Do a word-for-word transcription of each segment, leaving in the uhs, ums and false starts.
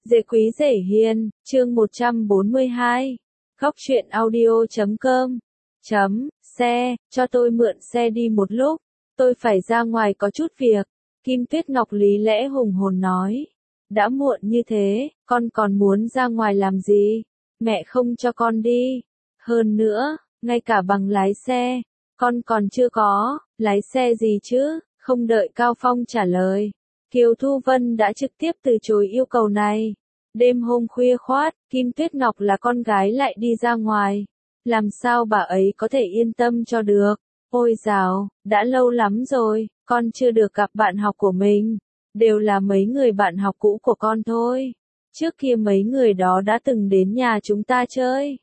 Dễ quý dễ hiền, chương một trăm bốn mươi hai. Góc truyện audio chấm com. Chấm, xe, cho tôi mượn xe đi một lúc. Tôi phải ra ngoài có chút việc. Kim Tuyết Ngọc lý lẽ hùng hồn nói. Đã muộn như thế, con còn muốn ra ngoài làm gì? Mẹ không cho con đi. Hơn nữa, ngay cả bằng lái xe, con còn chưa có, lái xe gì chứ? Không đợi Cao Phong trả lời, Kiều Thu Vân đã trực tiếp từ chối yêu cầu này. Đêm hôm khuya khoát, Kim Tuyết Ngọc là con gái lại đi ra ngoài. Làm sao bà ấy có thể yên tâm cho được? Ôi dào, đã lâu lắm rồi, con chưa được gặp bạn học của mình. Đều là mấy người bạn học cũ của con thôi. Trước kia mấy người đó đã từng đến nhà chúng ta chơi.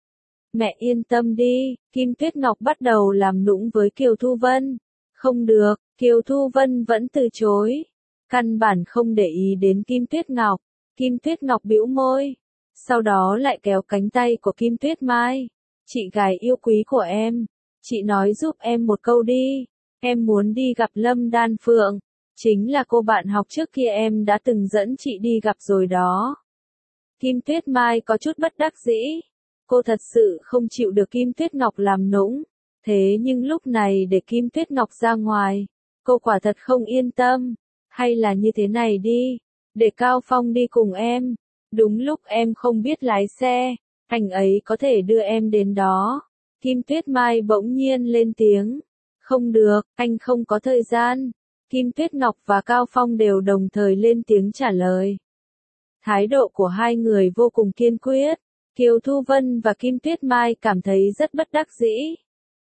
Mẹ yên tâm đi, Kim Tuyết Ngọc bắt đầu làm nũng với Kiều Thu Vân. Không được, Kiều Thu Vân vẫn từ chối. Căn bản không để ý đến Kim Tuyết Ngọc. Kim Tuyết Ngọc bĩu môi. Sau đó lại kéo cánh tay của Kim Tuyết Mai. Chị gái yêu quý của em. Chị nói giúp em một câu đi. Em muốn đi gặp Lâm Đan Phượng. Chính là cô bạn học trước kia em đã từng dẫn chị đi gặp rồi đó. Kim Tuyết Mai có chút bất đắc dĩ. Cô thật sự không chịu được Kim Tuyết Ngọc làm nũng. Thế nhưng lúc này để Kim Tuyết Ngọc ra ngoài, cô quả thật không yên tâm. Hay là như thế này đi, để Cao Phong đi cùng em. Đúng lúc em không biết lái xe, anh ấy có thể đưa em đến đó. Kim Tuyết Mai bỗng nhiên lên tiếng. Không được, anh không có thời gian. Kim Tuyết Ngọc và Cao Phong đều đồng thời lên tiếng trả lời. Thái độ của hai người vô cùng kiên quyết. Kiều Thu Vân và Kim Tuyết Mai cảm thấy rất bất đắc dĩ.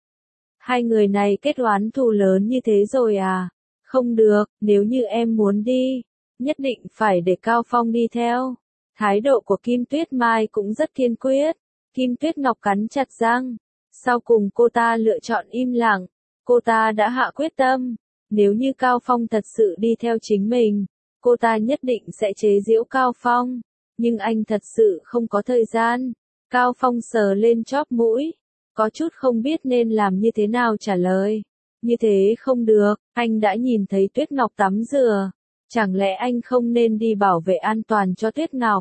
Hai người này kết oán thù lớn như thế rồi à? Không được, nếu như em muốn đi, nhất định phải để Cao Phong đi theo. Thái độ của Kim Tuyết Mai cũng rất kiên quyết. Kim Tuyết Ngọc cắn chặt răng. Sau cùng cô ta lựa chọn im lặng. Cô ta đã hạ quyết tâm. Nếu như Cao Phong thật sự đi theo chính mình, cô ta nhất định sẽ chế giễu Cao Phong. Nhưng anh thật sự không có thời gian. Cao Phong sờ lên chóp mũi. Có chút không biết nên làm như thế nào trả lời. Như thế không được, anh đã nhìn thấy Tuyết Ngọc tắm rửa. Chẳng lẽ anh không nên đi bảo vệ an toàn cho Tuyết Ngọc?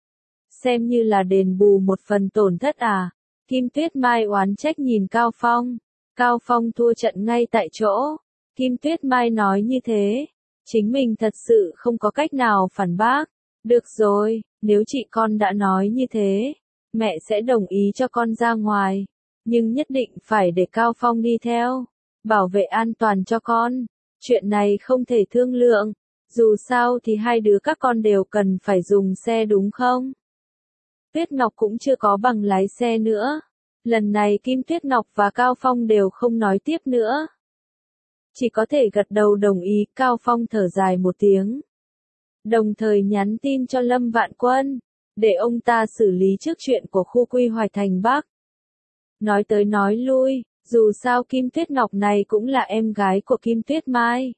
Xem như là đền bù một phần tổn thất à? Kim Tuyết Mai oán trách nhìn Cao Phong. Cao Phong thua trận ngay tại chỗ. Kim Tuyết Mai nói như thế. Chính mình thật sự không có cách nào phản bác. Được rồi, nếu chị con đã nói như thế, mẹ sẽ đồng ý cho con ra ngoài. Nhưng nhất định phải để Cao Phong đi theo. Bảo vệ an toàn cho con. Chuyện này không thể thương lượng. Dù sao thì hai đứa các con đều cần phải dùng xe đúng không? Tuyết Ngọc cũng chưa có bằng lái xe nữa. Lần này Kim Tuyết Ngọc và Cao Phong đều không nói tiếp nữa. Chỉ có thể gật đầu đồng ý. Cao Phong thở dài một tiếng. Đồng thời nhắn tin cho Lâm Vạn Quân. Để ông ta xử lý trước chuyện của khu quy hoạch thành Bắc. Nói tới nói lui. Dù sao Kim Tuyết Ngọc này cũng là em gái của Kim Tuyết Mai.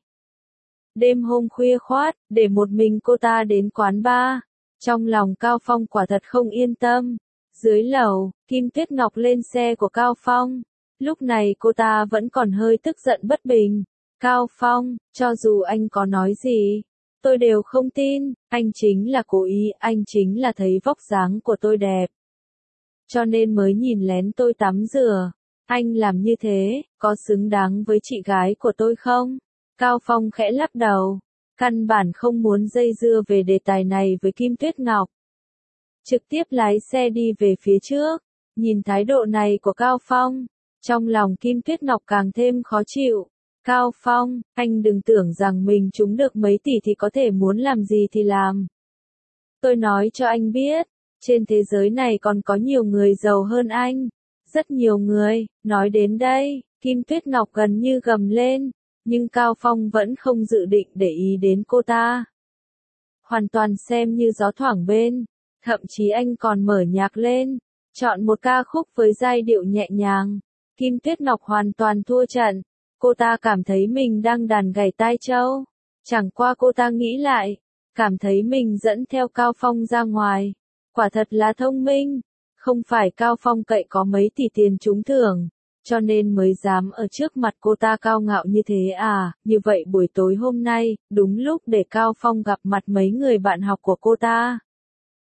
Đêm hôm khuya khoát, để một mình cô ta đến quán bar. Trong lòng Cao Phong quả thật không yên tâm. Dưới lầu, Kim Tuyết Ngọc lên xe của Cao Phong. Lúc này cô ta vẫn còn hơi tức giận bất bình. Cao Phong, cho dù anh có nói gì, tôi đều không tin. Anh chính là cố ý, anh chính là thấy vóc dáng của tôi đẹp. Cho nên mới nhìn lén tôi tắm rửa. Anh làm như thế, có xứng đáng với chị gái của tôi không? Cao Phong khẽ lắc đầu. Căn bản không muốn dây dưa về đề tài này với Kim Tuyết Ngọc. Trực tiếp lái xe đi về phía trước. Nhìn thái độ này của Cao Phong. Trong lòng Kim Tuyết Ngọc càng thêm khó chịu. Cao Phong, anh đừng tưởng rằng mình trúng được mấy tỷ thì có thể muốn làm gì thì làm. Tôi nói cho anh biết. Trên thế giới này còn có nhiều người giàu hơn anh. Rất nhiều người. Nói đến đây, Kim Tuyết Ngọc gần như gầm lên. Nhưng Cao Phong vẫn không dự định để ý đến cô ta. Hoàn toàn xem như gió thoảng bên. Thậm chí anh còn mở nhạc lên. Chọn một ca khúc với giai điệu nhẹ nhàng. Kim Tuyết Ngọc hoàn toàn thua trận. Cô ta cảm thấy mình đang đàn gảy tai trâu. Chẳng qua cô ta nghĩ lại. Cảm thấy mình dẫn theo Cao Phong ra ngoài. Quả thật là thông minh. Không phải Cao Phong cậy có mấy tỷ tiền trúng thưởng. Cho nên mới dám ở trước mặt cô ta cao ngạo như thế à. Như vậy buổi tối hôm nay, đúng lúc để Cao Phong gặp mặt mấy người bạn học của cô ta.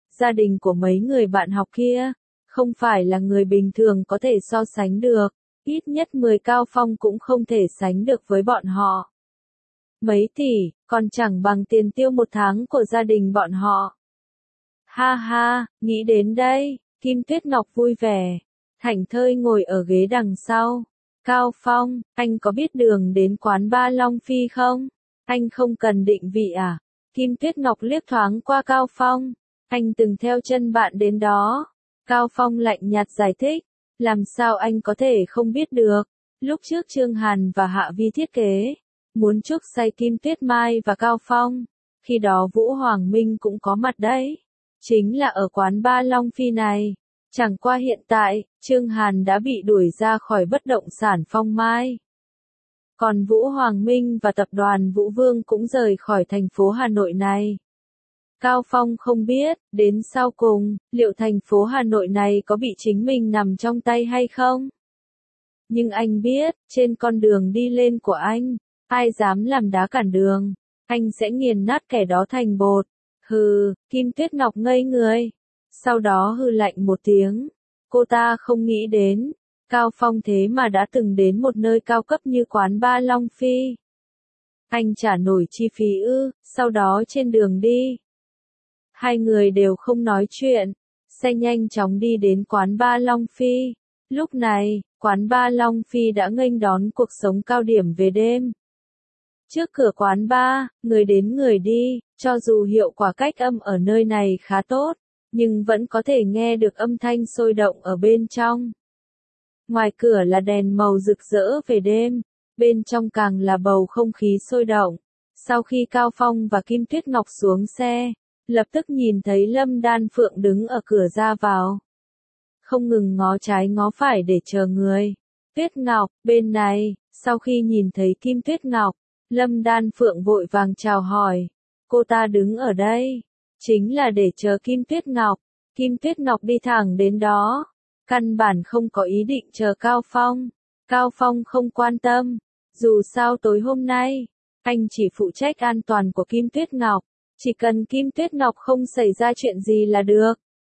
gia đình của mấy người bạn học kia, không phải là người bình thường có thể so sánh được, ít nhất mười Cao Phong cũng không thể sánh được với bọn họ. Mấy tỷ, còn chẳng bằng tiền tiêu một tháng của gia đình bọn họ. Ha ha, nghĩ đến đây, Kim Tuyết Ngọc vui vẻ, thảnh thơi ngồi ở ghế đằng sau. Cao Phong, anh có biết đường đến quán ba Long Phi không? Anh không cần định vị à? Kim Tuyết Ngọc liếc thoáng qua Cao Phong. Anh từng theo chân bạn đến đó. Cao Phong lạnh nhạt giải thích. Làm sao anh có thể không biết được? Lúc trước Trương Hàn và Hạ Vi thiết kế, muốn chuốc say Kim Tuyết Mai và Cao Phong. Khi đó Vũ Hoàng Minh cũng có mặt đấy. Chính là ở quán ba Long Phi này. Chẳng qua hiện tại, Trương Hàn đã bị đuổi ra khỏi bất động sản Phong Mai. Còn Vũ Hoàng Minh và tập đoàn Vũ Vương cũng rời khỏi thành phố Hà Nội này. Cao Phong không biết, đến sau cùng, liệu thành phố Hà Nội này có bị chính mình nằm trong tay hay không? Nhưng anh biết, trên con đường đi lên của anh, ai dám làm đá cản đường, anh sẽ nghiền nát kẻ đó thành bột. Hừ, Kim Tuyết Ngọc ngây người. Sau đó hừ lạnh một tiếng. Cô ta không nghĩ đến, Cao Phong thế mà đã từng đến một nơi cao cấp như quán ba Long Phi. Anh trả nổi chi phí ư, sau đó trên đường đi. Hai người đều không nói chuyện, xe nhanh chóng đi đến quán ba Long Phi. Lúc này, quán ba Long Phi đã nghênh đón cuộc sống cao điểm về đêm. Trước cửa quán ba, người đến người đi, cho dù hiệu quả cách âm ở nơi này khá tốt, nhưng vẫn có thể nghe được âm thanh sôi động ở bên trong. Ngoài cửa là đèn màu rực rỡ về đêm, bên trong càng là bầu không khí sôi động. Sau khi Cao Phong và Kim Tuyết Ngọc xuống xe, lập tức nhìn thấy Lâm Đan Phượng đứng ở cửa ra vào. Không ngừng ngó trái ngó phải để chờ người. Tuyết Ngọc, bên này, sau khi nhìn thấy Kim Tuyết Ngọc, Lâm Đan Phượng vội vàng chào hỏi. Cô ta đứng ở đây, chính là để chờ Kim Tuyết Ngọc. Kim Tuyết Ngọc đi thẳng đến đó, căn bản không có ý định chờ Cao Phong. Cao Phong không quan tâm, dù sao tối hôm nay, anh chỉ phụ trách an toàn của Kim Tuyết Ngọc, chỉ cần Kim Tuyết Ngọc không xảy ra chuyện gì là được.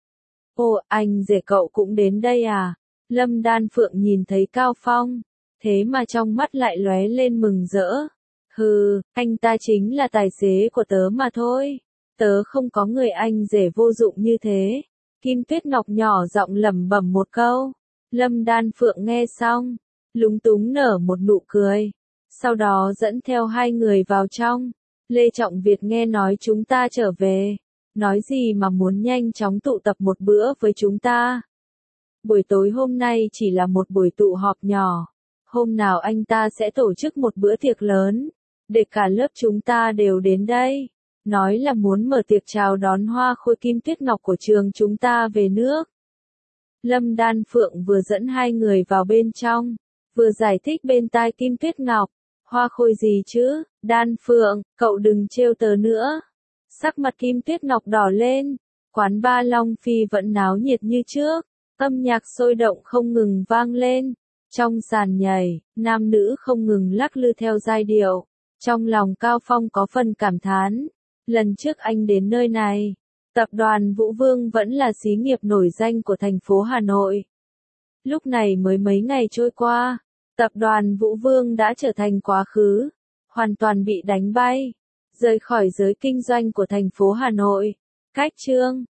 Ồ, anh rể cậu cũng đến đây à? Lâm Đan Phượng nhìn thấy Cao Phong, thế mà trong mắt lại lóe lên mừng rỡ. Hừ, anh ta chính là tài xế của tớ mà thôi. Tớ không có người anh rể vô dụng như thế. Kim Tuyết Ngọc nhỏ giọng lẩm bẩm một câu. Lâm Đan Phượng nghe xong, lúng túng nở một nụ cười. Sau đó dẫn theo hai người vào trong. Lê Trọng Việt nghe nói chúng ta trở về. Nói gì mà muốn nhanh chóng tụ tập một bữa với chúng ta. Buổi tối hôm nay chỉ là một buổi tụ họp nhỏ. Hôm nào anh ta sẽ tổ chức một bữa tiệc lớn, để cả lớp chúng ta đều đến đây. Nói là muốn mở tiệc chào đón Hoa Khôi Kim Tuyết Ngọc của trường chúng ta về nước. Lâm Đan Phượng vừa dẫn hai người vào bên trong, vừa giải thích bên tai Kim Tuyết Ngọc. Hoa Khôi gì chứ, Đan Phượng, cậu đừng trêu tớ nữa. Sắc mặt Kim Tuyết Ngọc đỏ lên, quán ba Long Phi vẫn náo nhiệt như trước, âm nhạc sôi động không ngừng vang lên. Trong sàn nhảy, nam nữ không ngừng lắc lư theo giai điệu. Trong lòng Cao Phong có phần cảm thán. Lần trước anh đến nơi này, tập đoàn Vũ Vương vẫn là xí nghiệp nổi danh của thành phố Hà Nội. Lúc này mới mấy ngày trôi qua, tập đoàn Vũ Vương đã trở thành quá khứ, hoàn toàn bị đánh bay, rời khỏi giới kinh doanh của thành phố Hà Nội. Cách chương